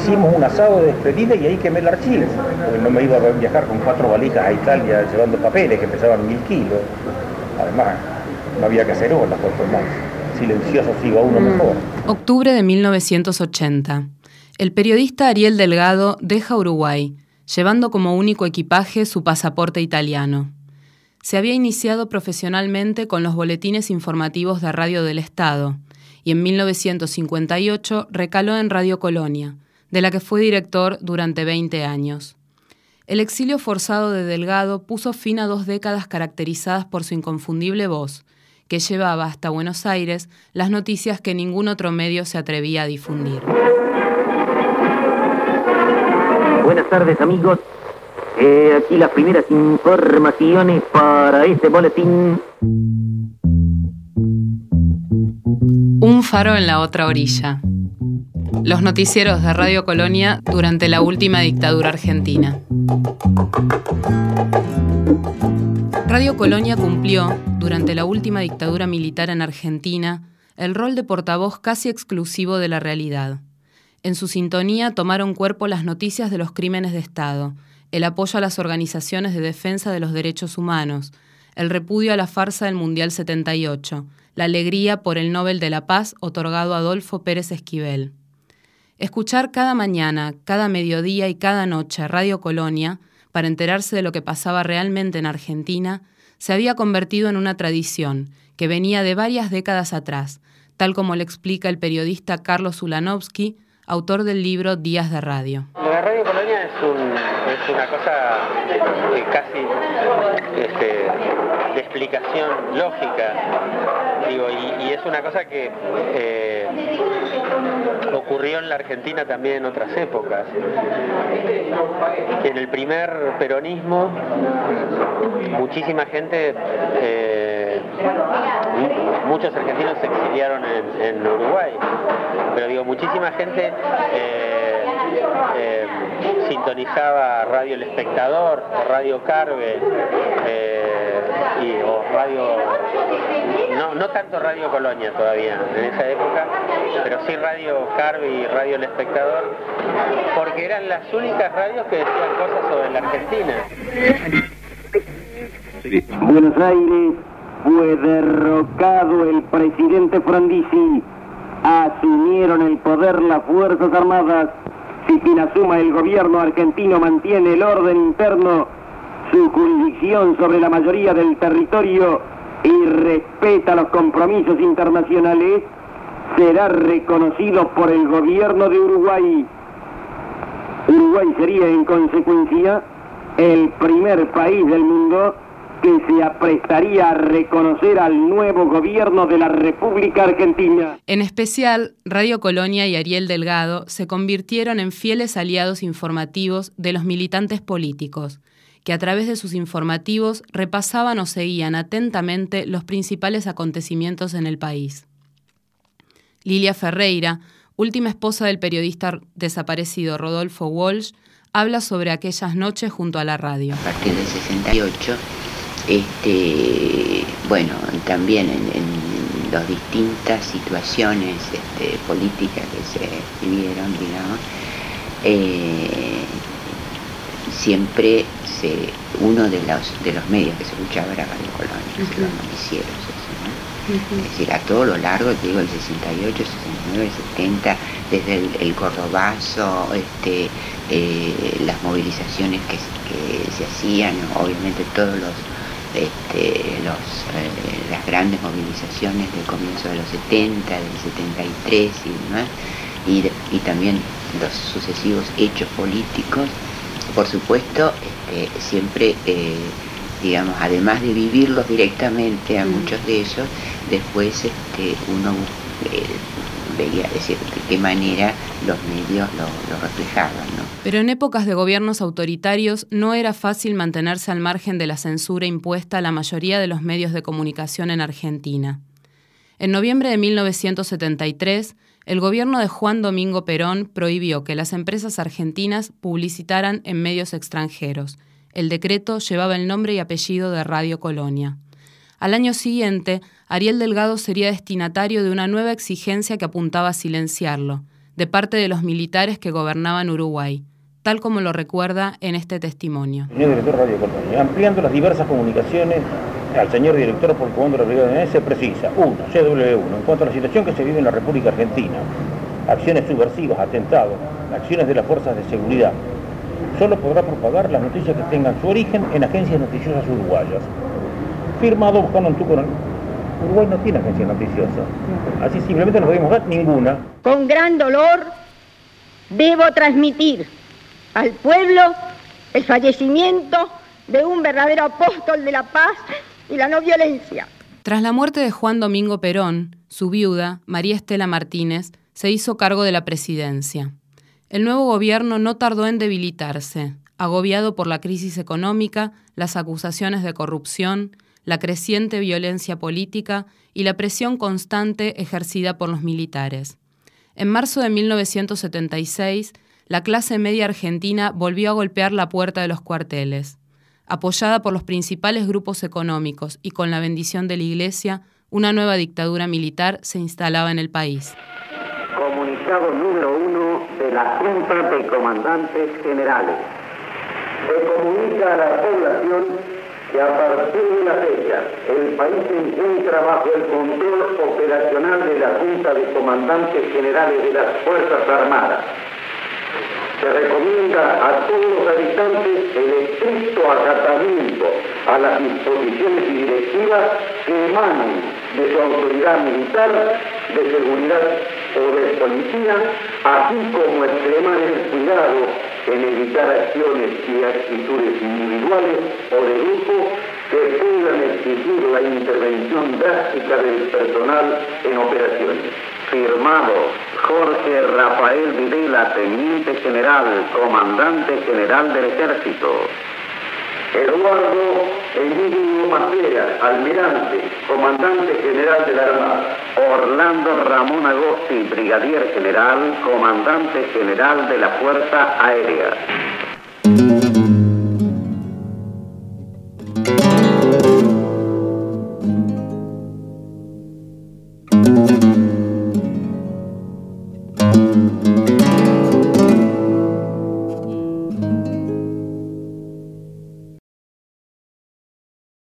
hicimos un asado de despedida y ahí quemé el archivo, porque no me iba a viajar con 4 valijas a Italia llevando papeles que pesaban 1000 kilos. Además, no había cacerola, por más silencioso sigo a uno mejor. Octubre de 1980. El periodista Ariel Delgado deja Uruguay, llevando como único equipaje su pasaporte italiano. Se había iniciado profesionalmente con los boletines informativos de Radio del Estado y en 1958 recaló en Radio Colonia, de la que fue director durante 20 años. El exilio forzado de Delgado puso fin a 2 décadas caracterizadas por su inconfundible voz, que llevaba hasta Buenos Aires las noticias que ningún otro medio se atrevía a difundir. Buenas tardes, amigos. Aquí las primeras informaciones para este boletín. Un faro en la otra orilla. Los noticieros de Radio Colonia durante la última dictadura argentina. Radio Colonia cumplió, durante la última dictadura militar en Argentina, el rol de portavoz casi exclusivo de la realidad. En su sintonía tomaron cuerpo las noticias de los crímenes de Estado, el apoyo a las organizaciones de defensa de los derechos humanos, el repudio a la farsa del Mundial 78, la alegría por el Nobel de la Paz otorgado a Adolfo Pérez Esquivel. Escuchar cada mañana, cada mediodía y cada noche Radio Colonia, para enterarse de lo que pasaba realmente en Argentina, se había convertido en una tradición que venía de varias décadas atrás, tal como le explica el periodista Carlos Ulanovsky, autor del libro Días de Radio. La Radio Colonia es una cosa casi de explicación lógica, digo, y es una cosa que ocurrió en la Argentina también en otras épocas. En el primer peronismo, muchísima gente, muchos argentinos se exiliaron en Uruguay, pero digo, muchísima gente sintonizaba Radio El Espectador o Radio Carve o Radio, no tanto Radio Colonia todavía en esa época, pero sí Radio Carve y Radio El Espectador, porque eran las únicas radios que decían cosas sobre la Argentina. Buenos Aires, fue derrocado el presidente Frondizi. Asumieron el poder las Fuerzas Armadas. Si quien asuma el gobierno argentino mantiene el orden interno, su jurisdicción sobre la mayoría del territorio y respeta los compromisos internacionales, será reconocido por el gobierno de Uruguay. Uruguay sería, en consecuencia, el primer país del mundo que se aprestaría a reconocer al nuevo gobierno de la República Argentina. En especial, Radio Colonia y Ariel Delgado se convirtieron en fieles aliados informativos de los militantes políticos, que a través de sus informativos repasaban o seguían atentamente los principales acontecimientos en el país. Lilia Ferreira, última esposa del periodista desaparecido Rodolfo Walsh, habla sobre aquellas noches junto a la radio. A partir del 68, bueno, también en las distintas situaciones políticas que se vivieron, digamos, siempre uno de los medios que se escuchaba era Radio Colonia, los noticieros, ¿no? Es decir, a todo lo largo, te digo, el 68, 69, 70, desde el Cordobazo, las movilizaciones que se hacían, obviamente todos las grandes movilizaciones del comienzo de los 70, del 73 y demás, y también los sucesivos hechos políticos, por supuesto, siempre, digamos, además de vivirlos directamente a muchos de ellos, después uno veía, es decir, de qué manera los medios lo reflejaban, ¿no? Pero en épocas de gobiernos autoritarios no era fácil mantenerse al margen de la censura impuesta a la mayoría de los medios de comunicación en Argentina. En noviembre de 1973, el gobierno de Juan Domingo Perón prohibió que las empresas argentinas publicitaran en medios extranjeros. El decreto llevaba el nombre y apellido de Radio Colonia. Al año siguiente, Ariel Delgado sería destinatario de una nueva exigencia que apuntaba a silenciarlo, de parte de los militares que gobernaban Uruguay, tal como lo recuerda en este testimonio. Señor director Radio Colonia, ampliando las diversas comunicaciones al señor director por el comando de la Brigada de se precisa, 1, CW1, en cuanto a la situación que se vive en la República Argentina, acciones subversivas, atentados, acciones de las fuerzas de seguridad, solo podrá propagar las noticias que tengan su origen en agencias noticiosas uruguayas. Firmado buscando en tu coronel. Uruguay no tiene agencia noticiosa, así simplemente no podemos dar ninguna. Con gran dolor debo transmitir al pueblo el fallecimiento de un verdadero apóstol de la paz y la no violencia. Tras la muerte de Juan Domingo Perón, su viuda, María Estela Martínez, se hizo cargo de la presidencia. El nuevo gobierno no tardó en debilitarse, agobiado por la crisis económica, las acusaciones de corrupción, la creciente violencia política y la presión constante ejercida por los militares. En marzo de 1976, la clase media argentina volvió a golpear la puerta de los cuarteles. Apoyada por los principales grupos económicos y con la bendición de la Iglesia, una nueva dictadura militar se instalaba en el país. Comunicado número 1 de la Junta de Comandantes Generales. Se comunica a la población que a partir de la fecha el país se encuentra bajo el control operacional de la Junta de Comandantes Generales de las Fuerzas Armadas. Se recomienda a todos los habitantes el estricto acatamiento a las disposiciones y directivas que emanen de su autoridad militar, de seguridad o de policía, así como extremar el cuidado en evitar acciones y actitudes individuales o de grupo que puedan exigir la intervención drástica del personal en operaciones. Firmado Jorge Rafael Videla, Teniente General, Comandante General del Ejército. Eduardo Emilio Macera, Almirante, Comandante General de la Armada. Orlando Ramón Agosti, Brigadier General, Comandante General de la Fuerza Aérea.